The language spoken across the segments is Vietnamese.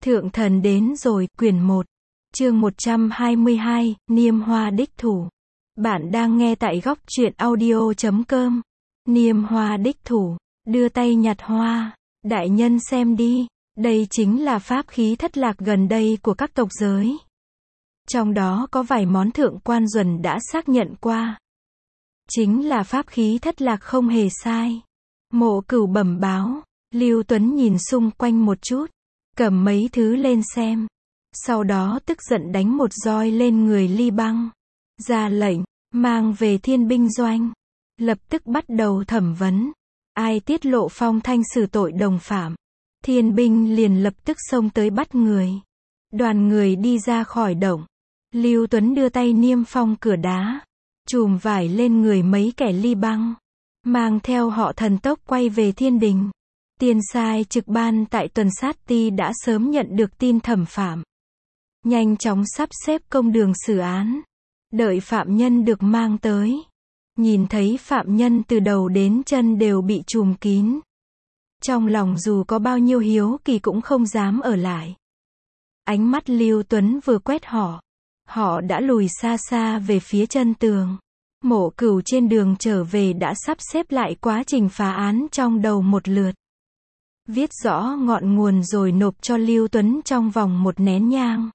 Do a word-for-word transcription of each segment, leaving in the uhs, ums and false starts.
Thượng thần đến rồi, quyển một, chương một trăm hai mươi hai, Niêm Hoa đích thủ. Bạn đang nghe tại góc truyện audio chấm com. Niêm Hoa đích thủ, đưa tay nhặt hoa. Đại nhân xem đi, đây chính là pháp khí thất lạc gần đây của các tộc giới. Trong đó có vài món thượng quan Duẩn đã xác nhận qua. Chính là pháp khí thất lạc không hề sai. Mộ Cửu bẩm báo, Lưu Tuấn nhìn xung quanh một chút, cầm mấy thứ lên xem. Sau đó tức giận đánh một roi lên người Ly Băng. Ra lệnh, mang về thiên binh doanh. Lập tức bắt đầu thẩm vấn. Ai tiết lộ phong thanh xử tội đồng phạm. Thiên binh liền lập tức xông tới bắt người. Đoàn người đi ra khỏi động. Lưu Tuấn đưa tay niêm phong cửa đá. Chùm vải lên người mấy kẻ Ly Băng. Mang theo họ thần tốc quay về thiên đình. Tiên sai trực ban tại tuần sát ti đã sớm nhận được tin thẩm phạm. Nhanh chóng sắp xếp công đường xử án. Đợi phạm nhân được mang tới. Nhìn thấy phạm nhân từ đầu đến chân đều bị trùm kín. Trong lòng dù có bao nhiêu hiếu kỳ cũng không dám ở lại. Ánh mắt Lưu Tuấn vừa quét họ. Họ đã lùi xa xa về phía chân tường. Mộ Cửu trên đường trở về đã sắp xếp lại quá trình phá án trong đầu một lượt. Viết rõ ngọn nguồn rồi nộp cho Lưu Tuấn trong vòng một nén nhang.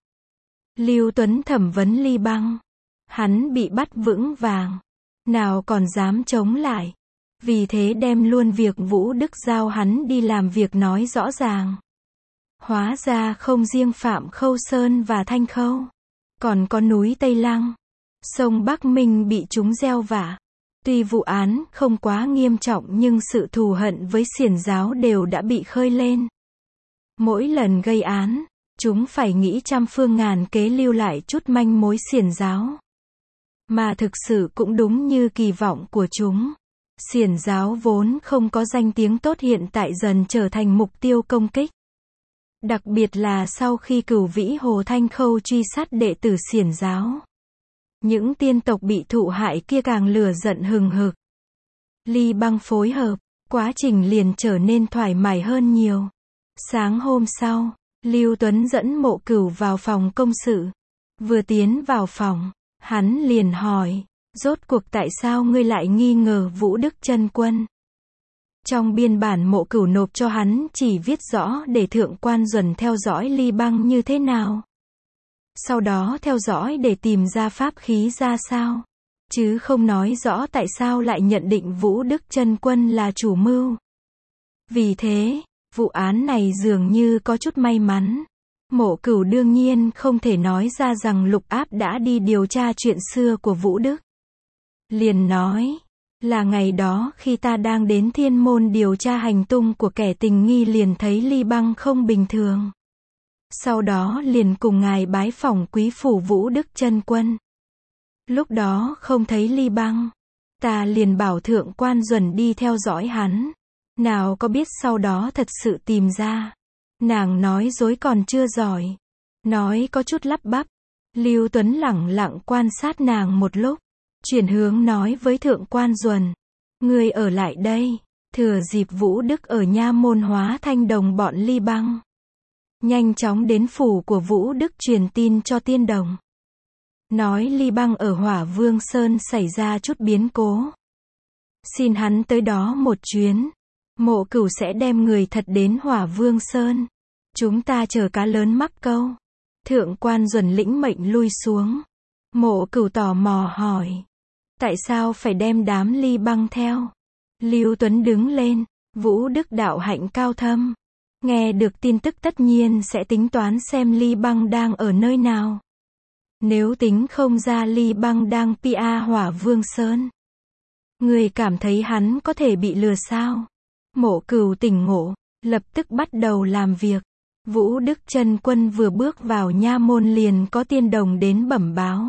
Lưu Tuấn thẩm vấn Ly Băng. Hắn bị bắt vững vàng. Nào còn dám chống lại. Vì thế đem luôn việc Vũ Đức giao hắn đi làm việc nói rõ ràng. Hóa ra không riêng Phạm Khâu Sơn và Thanh Khâu. Còn có núi Tây Lăng. Sông Bắc Minh bị chúng gieo vạ. Tuy vụ án không quá nghiêm trọng nhưng sự thù hận với xiển giáo đều đã bị khơi lên. Mỗi lần gây án, chúng phải nghĩ trăm phương ngàn kế lưu lại chút manh mối xiển giáo. Mà thực sự cũng đúng như kỳ vọng của chúng. Xiển giáo vốn không có danh tiếng tốt hiện tại dần trở thành mục tiêu công kích. Đặc biệt là sau khi Cửu Vĩ Hồ Thanh Khâu truy sát đệ tử xiển giáo. Những tiên tộc bị thụ hại kia càng lửa giận hừng hực. Ly Băng phối hợp, quá trình liền trở nên thoải mái hơn nhiều. Sáng hôm sau, Lưu Tuấn dẫn Mộ Cửu vào phòng công sự. Vừa tiến vào phòng, hắn liền hỏi, rốt cuộc tại sao ngươi lại nghi ngờ Vũ Đức Chân Quân? Trong biên bản Mộ Cửu nộp cho hắn chỉ viết rõ để thượng quan Duẩn theo dõi Ly Băng như thế nào. Sau đó theo dõi để tìm ra pháp khí ra sao. Chứ không nói rõ tại sao lại nhận định Vũ Đức Chân Quân là chủ mưu. Vì thế, vụ án này dường như có chút may mắn. Mộ Cửu đương nhiên không thể nói ra rằng Lục Áp đã đi điều tra chuyện xưa của Vũ Đức. Liền nói, là ngày đó khi ta đang đến thiên môn điều tra hành tung của kẻ tình nghi liền thấy Ly Băng không bình thường. Sau đó liền cùng ngài bái phỏng quý phủ Vũ Đức Chân Quân. Lúc đó không thấy Ly Băng. Ta liền bảo thượng quan Duẩn đi theo dõi hắn. Nào có biết sau đó thật sự tìm ra. Nàng nói dối còn chưa giỏi. Nói có chút lắp bắp. Lưu Tuấn lẳng lặng quan sát nàng một lúc. Chuyển hướng nói với thượng quan Duẩn. Ngươi ở lại đây. Thừa dịp Vũ Đức ở nha môn hóa thanh đồng bọn Ly Băng. Nhanh chóng đến phủ của Vũ Đức truyền tin cho tiên đồng. Nói Ly Băng ở Hỏa Vương Sơn xảy ra chút biến cố. Xin hắn tới đó một chuyến. Mộ Cửu sẽ đem người thật đến Hỏa Vương Sơn. Chúng ta chờ cá lớn mắc câu. Thượng quan Duẩn lĩnh mệnh lui xuống. Mộ Cửu tò mò hỏi. Tại sao phải đem đám Ly Băng theo? Lưu Tuấn đứng lên. Vũ Đức đạo hạnh cao thâm. Nghe được tin tức tất nhiên sẽ tính toán xem Ly Băng đang ở nơi nào. Nếu tính không ra Ly Băng đang pê a Hỏa Vương Sơn. Người cảm thấy hắn có thể bị lừa sao? Mộ Cửu tỉnh ngộ, lập tức bắt đầu làm việc. Vũ Đức Chân Quân vừa bước vào nha môn liền có tiên đồng đến bẩm báo.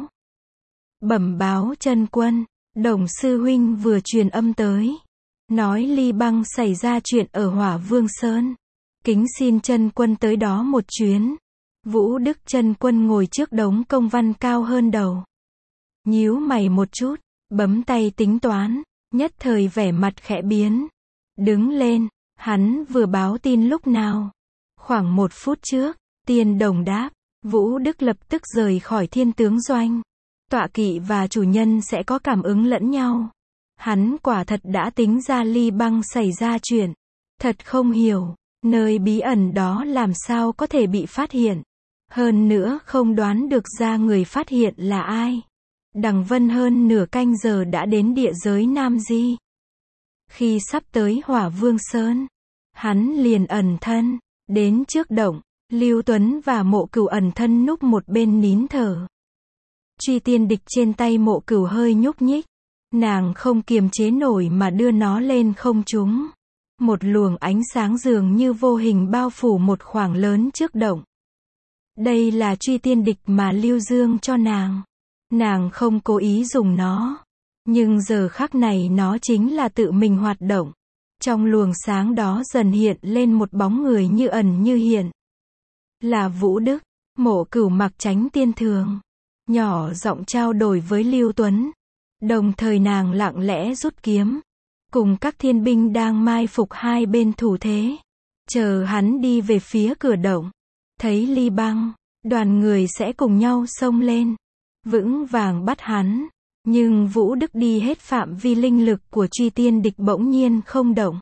Bẩm báo Chân Quân, Đồng sư huynh vừa truyền âm tới. Nói Ly Băng xảy ra chuyện ở Hỏa Vương Sơn. Kính xin Chân Quân tới đó một chuyến. Vũ Đức Chân Quân ngồi trước đống công văn cao hơn đầu. Nhíu mày một chút, bấm tay tính toán, nhất thời vẻ mặt khẽ biến. Đứng lên, hắn vừa báo tin lúc nào? Khoảng một phút trước, Tiên đồng đáp. Vũ Đức lập tức rời khỏi thiên tướng doanh. Tọa kỵ và chủ nhân sẽ có cảm ứng lẫn nhau. Hắn quả thật đã tính ra Ly Băng xảy ra chuyện. Thật không hiểu, nơi bí ẩn đó làm sao có thể bị phát hiện. Hơn nữa không đoán được ra người phát hiện là ai. Đằng Vân hơn nửa canh giờ đã đến địa giới Nam Di. Khi sắp tới Hỏa Vương Sơn, hắn liền ẩn thân, đến trước động. Lưu Tuấn và Mộ Cửu ẩn thân núp một bên nín thở. Truy tiên địch trên tay Mộ Cửu hơi nhúc nhích. Nàng không kiềm chế nổi mà đưa nó lên không trung. Một luồng ánh sáng dường như vô hình bao phủ một khoảng lớn trước động. Đây là truy tiên địch mà Lưu Dương cho nàng. Nàng không cố ý dùng nó. Nhưng giờ khắc này nó chính là tự mình hoạt động. Trong luồng sáng đó dần hiện lên một bóng người như ẩn như hiện. Là Vũ Đức. Mộ Cửu mặc tránh tiên thường. Nhỏ giọng trao đổi với Lưu Tuấn. Đồng thời nàng lặng lẽ rút kiếm. Cùng các thiên binh đang mai phục hai bên thủ thế. Chờ hắn đi về phía cửa động. Thấy Ly Băng, đoàn người sẽ cùng nhau xông lên. Vững vàng bắt hắn. Nhưng Vũ Đức đi hết phạm vi linh lực của truy tiên địch bỗng nhiên không động.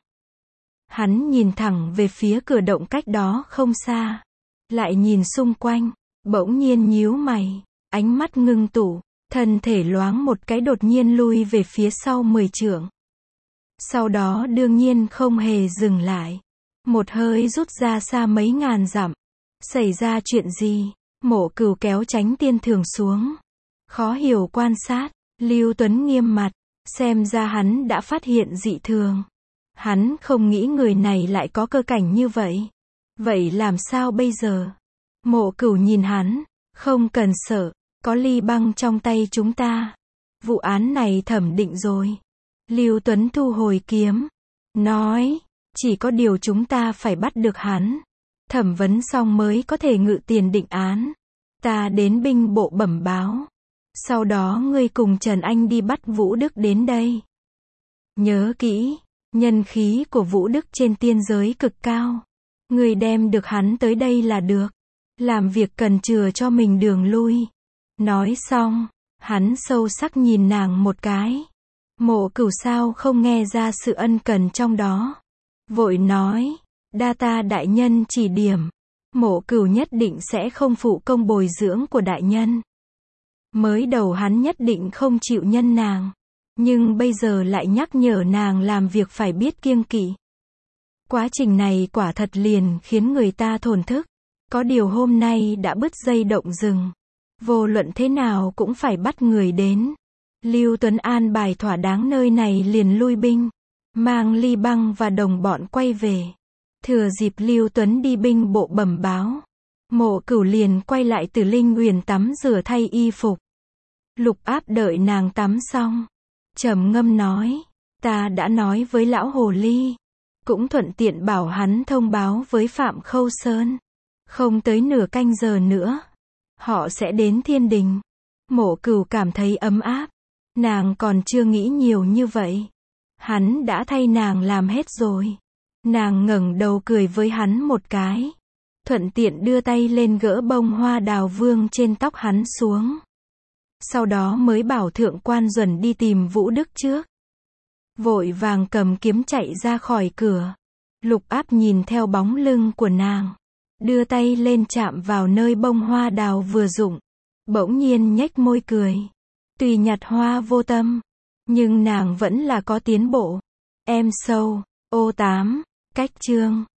Hắn nhìn thẳng về phía cửa động cách đó không xa. Lại nhìn xung quanh. Bỗng nhiên nhíu mày. Ánh mắt ngưng tụ. Thân thể loáng một cái đột nhiên lui về phía sau mười trượng. Sau đó đương nhiên không hề dừng lại. Một hơi rút ra xa mấy ngàn dặm. Xảy ra chuyện gì? Mộ Cửu kéo tránh tiên thường xuống. Khó hiểu quan sát. Lưu Tuấn nghiêm mặt. Xem ra hắn đã phát hiện dị thường. Hắn không nghĩ người này lại có cơ cảnh như vậy. Vậy làm sao bây giờ? Mộ Cửu nhìn hắn. Không cần sợ. Có Ly Băng trong tay chúng ta. Vụ án này thẩm định rồi. Lưu Tuấn thu hồi kiếm. Nói. Chỉ có điều chúng ta phải bắt được hắn. Thẩm vấn xong mới có thể ngự tiền định án. Ta đến binh bộ bẩm báo. Sau đó ngươi cùng Trần Anh đi bắt Vũ Đức đến đây. Nhớ kỹ. Nhân khí của Vũ Đức trên tiên giới cực cao. Ngươi đem được hắn tới đây là được. Làm việc cần chừa cho mình đường lui. Nói xong, hắn sâu sắc nhìn nàng một cái. Mộ Cửu sao không nghe ra sự ân cần trong đó. Vội nói, đa ta đại nhân chỉ điểm. Mộ Cửu nhất định sẽ không phụ công bồi dưỡng của đại nhân. Mới đầu hắn nhất định không chịu nhân nàng. Nhưng bây giờ lại nhắc nhở nàng làm việc phải biết kiêng kỵ. Quá trình này quả thật liền khiến người ta thổn thức. Có điều hôm nay đã bứt dây động rừng. Vô luận thế nào cũng phải bắt người đến. Lưu Tuấn an bài thỏa đáng nơi này liền lui binh. Mang Ly Băng và đồng bọn quay về. Thừa dịp Lưu Tuấn đi binh bộ bẩm báo. Mộ Cửu liền quay lại Tử Linh Uyển tắm rửa thay y phục. Lục Áp đợi nàng tắm xong. Trầm ngâm nói. Ta đã nói với lão hồ ly. Cũng thuận tiện bảo hắn thông báo với Phạm Khâu Sơn. Không tới nửa canh giờ nữa. Họ sẽ đến thiên đình. Mộ Cửu cảm thấy ấm áp. Nàng còn chưa nghĩ nhiều như vậy. Hắn đã thay nàng làm hết rồi. Nàng ngẩng đầu cười với hắn một cái. Thuận tiện đưa tay lên gỡ bông hoa đào vương trên tóc hắn xuống. Sau đó mới bảo thượng quan Duẩn đi tìm Vũ Đức trước. Vội vàng cầm kiếm chạy ra khỏi cửa. Lục Áp nhìn theo bóng lưng của nàng. Đưa tay lên chạm vào nơi bông hoa đào vừa rụng. Bỗng nhiên nhếch môi cười. Tuy nhặt hoa vô tâm. Nhưng nàng vẫn là có tiến bộ. Em sâu. Ô tám. Cách chương.